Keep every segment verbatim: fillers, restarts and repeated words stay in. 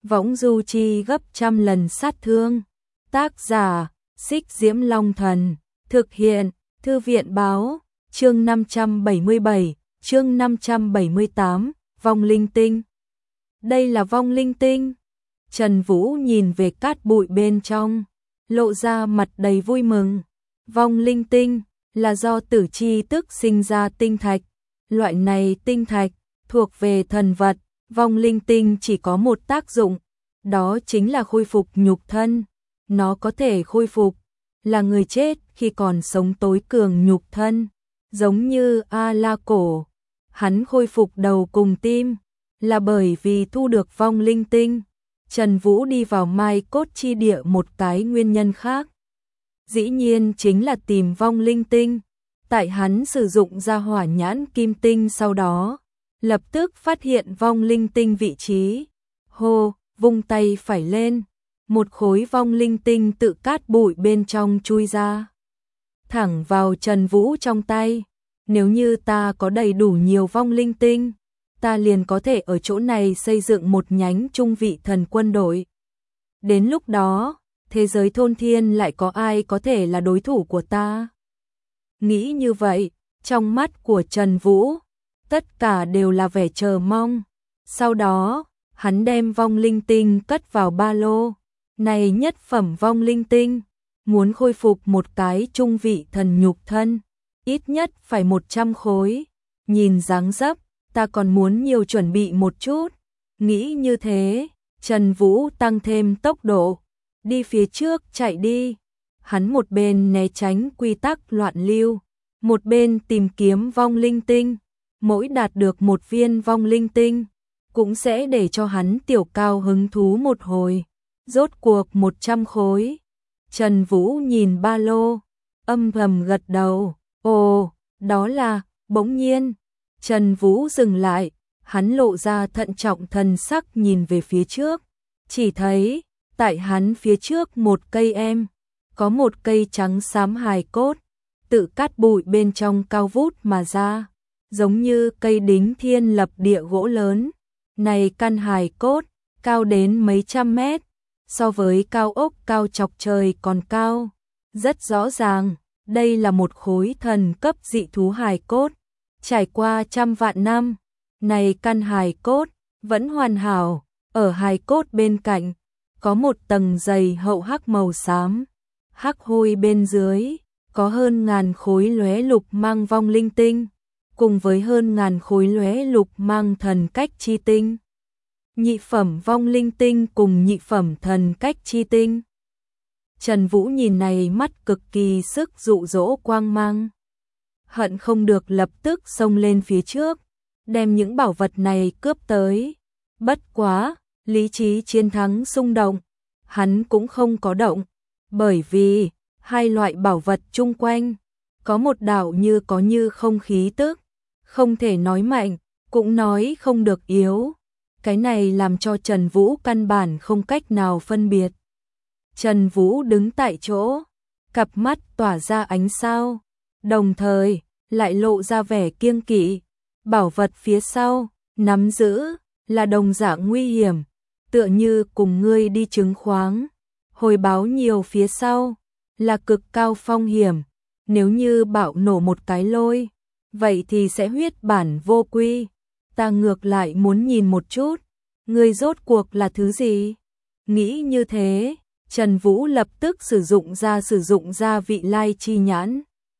võng du chi gấp trăm lần sát thương. Tác giả, Xích Diễm Long Thần. Thực hiện, Thư viện Báo. Chương năm trăm bảy mươi bảy, chương năm trăm bảy mươi tám, vong linh tinh. Đây là vong linh tinh. Trần Vũ nhìn về cát bụi bên trong, lộ ra mặt đầy vui mừng. Vong linh tinh là do tử chi tức sinh ra tinh thạch. Loại này tinh thạch thuộc về thần vật. Vong linh tinh chỉ có một tác dụng, đó chính là khôi phục nhục thân. Nó có thể khôi phục là người chết khi còn sống tối cường nhục thân, giống như A La Cổ. Hắn khôi phục đầu cùng tim là bởi vì thu được vong linh tinh. Trần Vũ đi vào Mai Cốt Chi Địa một cái nguyên nhân khác, dĩ nhiên chính là tìm vong linh tinh. Tại hắn sử dụng ra hỏa nhãn kim tinh sau đó, lập tức phát hiện vong linh tinh vị trí. Hô, vung tay phải lên, một khối vong linh tinh tự cát bụi bên trong chui ra, thẳng vào Trần Vũ trong tay. Nếu như ta có đầy đủ nhiều vong linh tinh, ta liền có thể ở chỗ này xây dựng một nhánh trung vị thần quân đội. Đến lúc đó, thế giới thôn thiên lại có ai có thể là đối thủ của ta? Nghĩ như vậy, trong mắt của Trần Vũ, tất cả đều là vẻ chờ mong. Sau đó, hắn đem vong linh tinh cất vào ba lô. Này nhất phẩm vong linh tinh, muốn khôi phục một cái trung vị thần nhục thân, ít nhất phải một trăm khối. Nhìn dáng dấp, ta còn muốn nhiều chuẩn bị một chút. Nghĩ như thế, Trần Vũ tăng thêm tốc độ, đi phía trước chạy đi. Hắn một bên né tránh quy tắc loạn lưu, một bên tìm kiếm vong linh tinh. Mỗi đạt được một viên vong linh tinh, cũng sẽ để cho hắn tiểu cao hứng thú một hồi. Rốt cuộc một trăm khối. Trần Vũ nhìn ba lô, âm thầm gật đầu. Ồ, đó là, bỗng nhiên, Trần Vũ dừng lại, hắn lộ ra thận trọng thần sắc nhìn về phía trước. Chỉ thấy, tại hắn phía trước một cây em, có một cây trắng xám hài cốt, tự cát bụi bên trong cao vút mà ra, giống như cây đính thiên lập địa gỗ lớn. Này căn hài cốt, cao đến mấy trăm mét, so với cao ốc cao chọc trời còn cao. Rất rõ ràng, đây là một khối thần cấp dị thú hài cốt, trải qua trăm vạn năm. Này căn hài cốt, vẫn hoàn hảo, ở hài cốt bên cạnh, có một tầng dày hậu hắc màu xám. Hắc hôi bên dưới, có hơn ngàn khối lóe lục mang vong linh tinh, cùng với hơn ngàn khối lóe lục mang thần cách chi tinh. Nhị phẩm vong linh tinh cùng nhị phẩm thần cách chi tinh. Trần Vũ nhìn này mắt cực kỳ sức dụ dỗ quang mang, hận không được lập tức xông lên phía trước, đem những bảo vật này cướp tới. Bất quá, lý trí chiến thắng xung động, hắn cũng không có động, bởi vì hai loại bảo vật chung quanh có một đạo như có như không khí tức, không thể nói mạnh, cũng nói không được yếu. Cái này làm cho Trần Vũ căn bản không cách nào phân biệt. Trần Vũ đứng tại chỗ, cặp mắt tỏa ra ánh sao, đồng thời lại lộ ra vẻ kiêng kỵ. Bảo vật phía sau nắm giữ là đồng dạng nguy hiểm, tựa như cùng ngươi đi chứng khoáng. Hồi báo nhiều phía sau là cực cao phong hiểm, nếu như bạo nổ một cái lôi, vậy thì sẽ huyết bản vô quy. Ta ngược lại muốn nhìn một chút, ngươi rốt cuộc là thứ gì? Nghĩ như thế, Trần Vũ lập tức sử dụng ra sử dụng ra vị lai chi nhãn.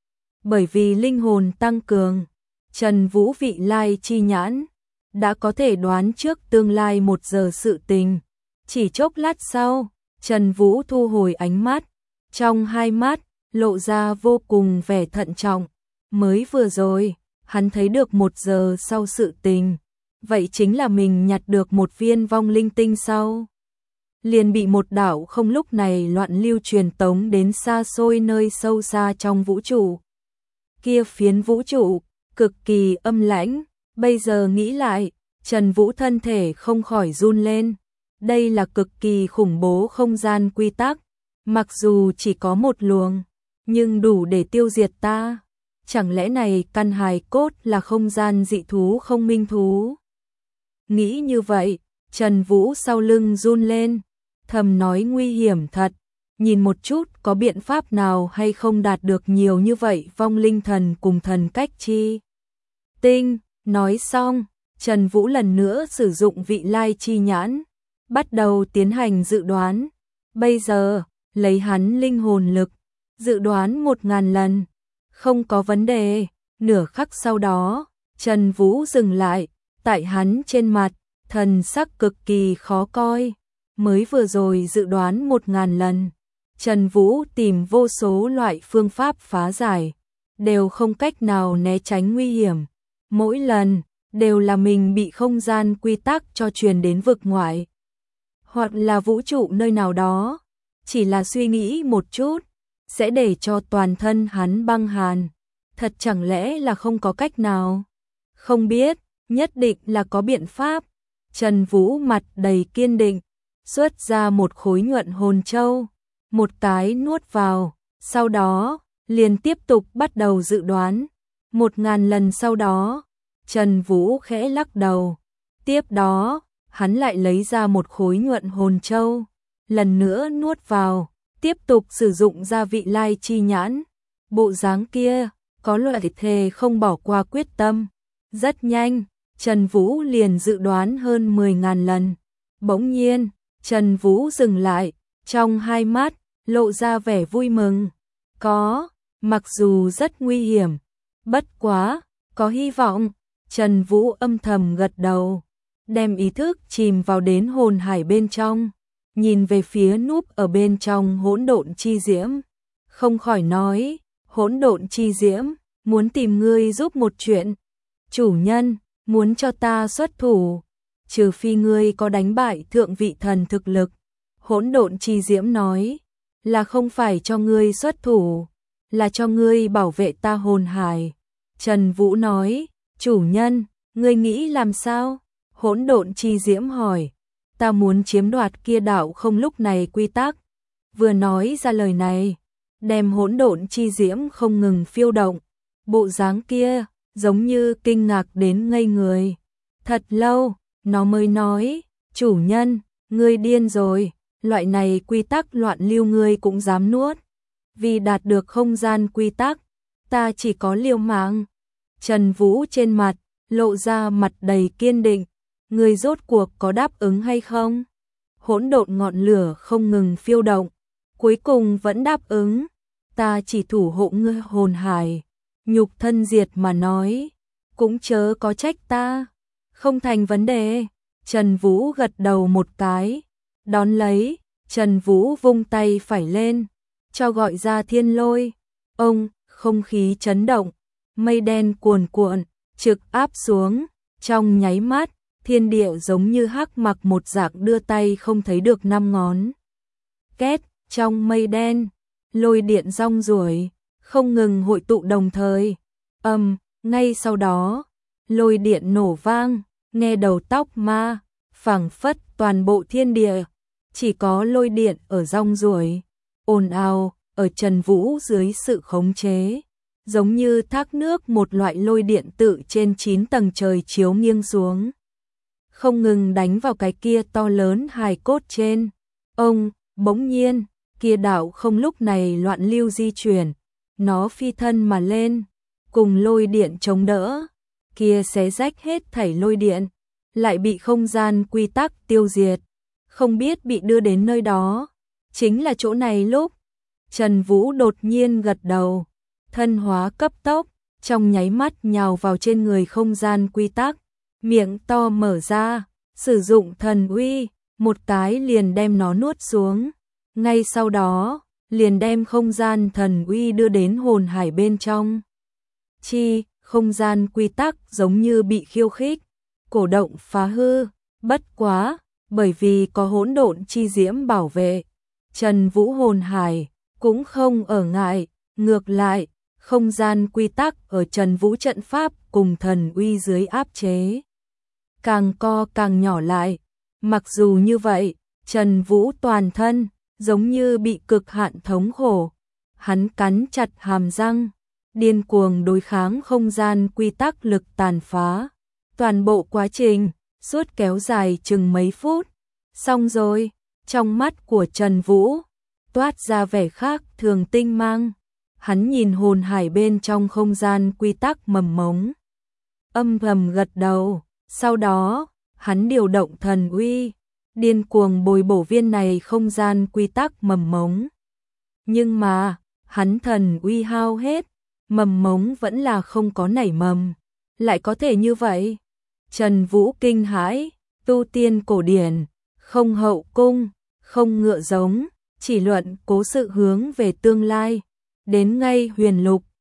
Bởi vì linh hồn tăng cường, Trần Vũ vị lai chi nhãn đã có thể đoán trước tương lai một giờ sự tình. Chỉ chốc lát sau, Trần Vũ thu hồi ánh mắt, trong hai mắt lộ ra vô cùng vẻ thận trọng. Mới vừa rồi, hắn thấy được một giờ sau sự tình, vậy chính là mình nhặt được một viên vong linh tinh sau, liền bị một đạo không lúc này loạn lưu truyền tống đến xa xôi nơi sâu xa trong vũ trụ. Kia phiến vũ trụ cực kỳ âm lãnh, bây giờ nghĩ lại, Trần Vũ thân thể không khỏi run lên. Đây là cực kỳ khủng bố không gian quy tắc, mặc dù chỉ có một luồng, nhưng đủ để tiêu diệt ta. Chẳng lẽ này căn hài cốt là không gian dị thú không minh thú? Nghĩ như vậy, Trần Vũ sau lưng run lên, thầm nói nguy hiểm thật, nhìn một chút có biện pháp nào hay không đạt được nhiều như vậy vong linh thần cùng thần cách chi tinh. Nói xong, Trần Vũ lần nữa sử dụng vị lai chi nhãn, bắt đầu tiến hành dự đoán. Bây giờ, lấy hắn linh hồn lực, dự đoán một ngàn lần, không có vấn đề. Nửa khắc sau đó, Trần Vũ dừng lại, tại hắn trên mặt, thần sắc cực kỳ khó coi. Mới vừa rồi dự đoán một ngàn lần, Trần Vũ tìm vô số loại phương pháp phá giải, đều không cách nào né tránh nguy hiểm. Mỗi lần, đều là mình bị không gian quy tắc cho truyền đến vực ngoại, hoặc là vũ trụ nơi nào đó. Chỉ là suy nghĩ một chút, sẽ để cho toàn thân hắn băng hàn. Thật chẳng lẽ là không có cách nào? Không biết, nhất định là có biện pháp. Trần Vũ mặt đầy kiên định, xuất ra một khối nhuận hồn châu, một cái nuốt vào, sau đó, liền tiếp tục bắt đầu dự đoán. Một ngàn lần sau đó, Trần Vũ khẽ lắc đầu. Tiếp đó, hắn lại lấy ra một khối nhuận hồn châu, lần nữa nuốt vào, tiếp tục sử dụng gia vị lai chi nhãn. Bộ dáng kia, có loại thề không bỏ qua quyết tâm. Rất nhanh, Trần Vũ liền dự đoán hơn mười ngàn lần. Bỗng nhiên, Trần Vũ dừng lại, trong hai mắt, lộ ra vẻ vui mừng. Có, mặc dù rất nguy hiểm, bất quá, có hy vọng. Trần Vũ âm thầm gật đầu, đem ý thức chìm vào đến hồn hải bên trong, nhìn về phía núp ở bên trong hỗn độn chi diễm, không khỏi nói, hỗn độn chi diễm, muốn tìm ngươi giúp một chuyện. Chủ nhân, muốn cho ta xuất thủ, trừ phi ngươi có đánh bại thượng vị thần thực lực. Hỗn độn chi diễm nói, là không phải cho ngươi xuất thủ, là cho ngươi bảo vệ ta hồn hải. Trần Vũ nói, chủ nhân, ngươi nghĩ làm sao? Hỗn độn chi diễm hỏi, ta muốn chiếm đoạt kia đạo không lúc này quy tắc. Vừa nói ra lời này, đem hỗn độn chi diễm không ngừng phiêu động, bộ dáng kia giống như kinh ngạc đến ngây người. Thật lâu, nó mới nói, chủ nhân, ngươi điên rồi, loại này quy tắc loạn lưu ngươi cũng dám nuốt. Vì đạt được không gian quy tắc, ta chỉ có liều mạng. Trần Vũ trên mặt, lộ ra mặt đầy kiên định, ngươi rốt cuộc có đáp ứng hay không? Hỗn độn ngọn lửa không ngừng phiêu động, cuối cùng vẫn đáp ứng, ta chỉ thủ hộ ngươi hồn hải, nhục thân diệt mà nói, cũng chớ có trách ta, không thành vấn đề. Trần Vũ gật đầu một cái, đón lấy, Trần Vũ vung tay phải lên, cho gọi ra thiên lôi. Ông, không khí chấn động, mây đen cuồn cuộn, trực áp xuống, trong nháy mắt, thiên địa giống như hắc mặc một dạng đưa tay không thấy được năm ngón. Két, trong mây đen, lôi điện rong ruổi, không ngừng hội tụ đồng thời. Âm, ngay sau đó, lôi điện nổ vang, nghe đầu tóc ma, phảng phất toàn bộ thiên địa, chỉ có lôi điện ở rong ruổi, ồn ào, ở Trần Vũ dưới sự khống chế, giống như thác nước một loại lôi điện tự trên chín tầng trời chiếu nghiêng xuống, không ngừng đánh vào cái kia to lớn hài cốt trên. Ông, bỗng nhiên, kia đạo không lúc này loạn lưu di chuyển, nó phi thân mà lên, cùng lôi điện chống đỡ, kia xé rách hết thảy lôi điện, lại bị không gian quy tắc tiêu diệt, không biết bị đưa đến nơi đó, chính là chỗ này lúc. Trần Vũ đột nhiên gật đầu, thân hóa cấp tốc, trong nháy mắt nhào vào trên người không gian quy tắc, miệng to mở ra, sử dụng thần uy, một cái liền đem nó nuốt xuống, ngay sau đó, liền đem không gian thần uy đưa đến hồn hải bên trong. Chi, không gian quy tắc giống như bị khiêu khích, cổ động phá hư, bất quá, bởi vì có hỗn độn chi diễm bảo vệ, Trần Vũ hồn hải cũng không ở ngại, ngược lại, không gian quy tắc ở Trần Vũ trận pháp cùng thần uy dưới áp chế, càng co càng nhỏ lại. Mặc dù như vậy, Trần Vũ toàn thân giống như bị cực hạn thống khổ, hắn cắn chặt hàm răng, điên cuồng đối kháng không gian quy tắc lực tàn phá. Toàn bộ quá trình, suốt kéo dài chừng mấy phút. Xong rồi, trong mắt của Trần Vũ toát ra vẻ khác thường tinh mang. Hắn nhìn hồn hải bên trong không gian quy tắc mầm mống, âm thầm gật đầu, sau đó, hắn điều động thần uy, điên cuồng bồi bổ viên này không gian quy tắc mầm mống. Nhưng mà, hắn thần uy hao hết, mầm mống vẫn là không có nảy mầm, lại có thể như vậy. Trần Vũ kinh hãi, tu tiên cổ điển, không hậu cung, không ngựa giống, chỉ luận cố sự hướng về tương lai, đến ngay huyền lục,